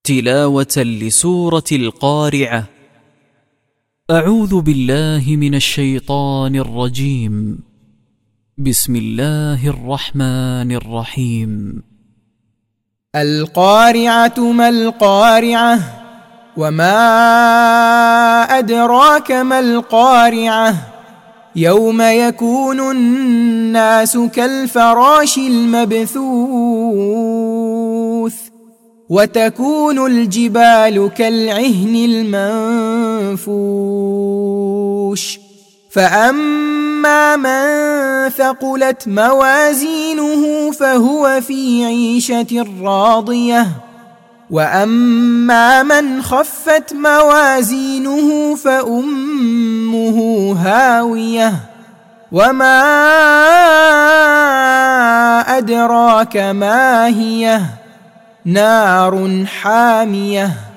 تلاوة لسورة القارعة. أعوذ بالله من الشيطان الرجيم. بسم الله الرحمن الرحيم. القارعة ما القارعة وما أدراك ما القارعة يوم يكون الناس كالفراش المبثوث وتكون الجبال كالعهن المنفوش فأما من ثقلت موازينه فهو في عيشة راضية وأما من خفت موازينه فأمه هاوية وما أدراك ما هي نار حامية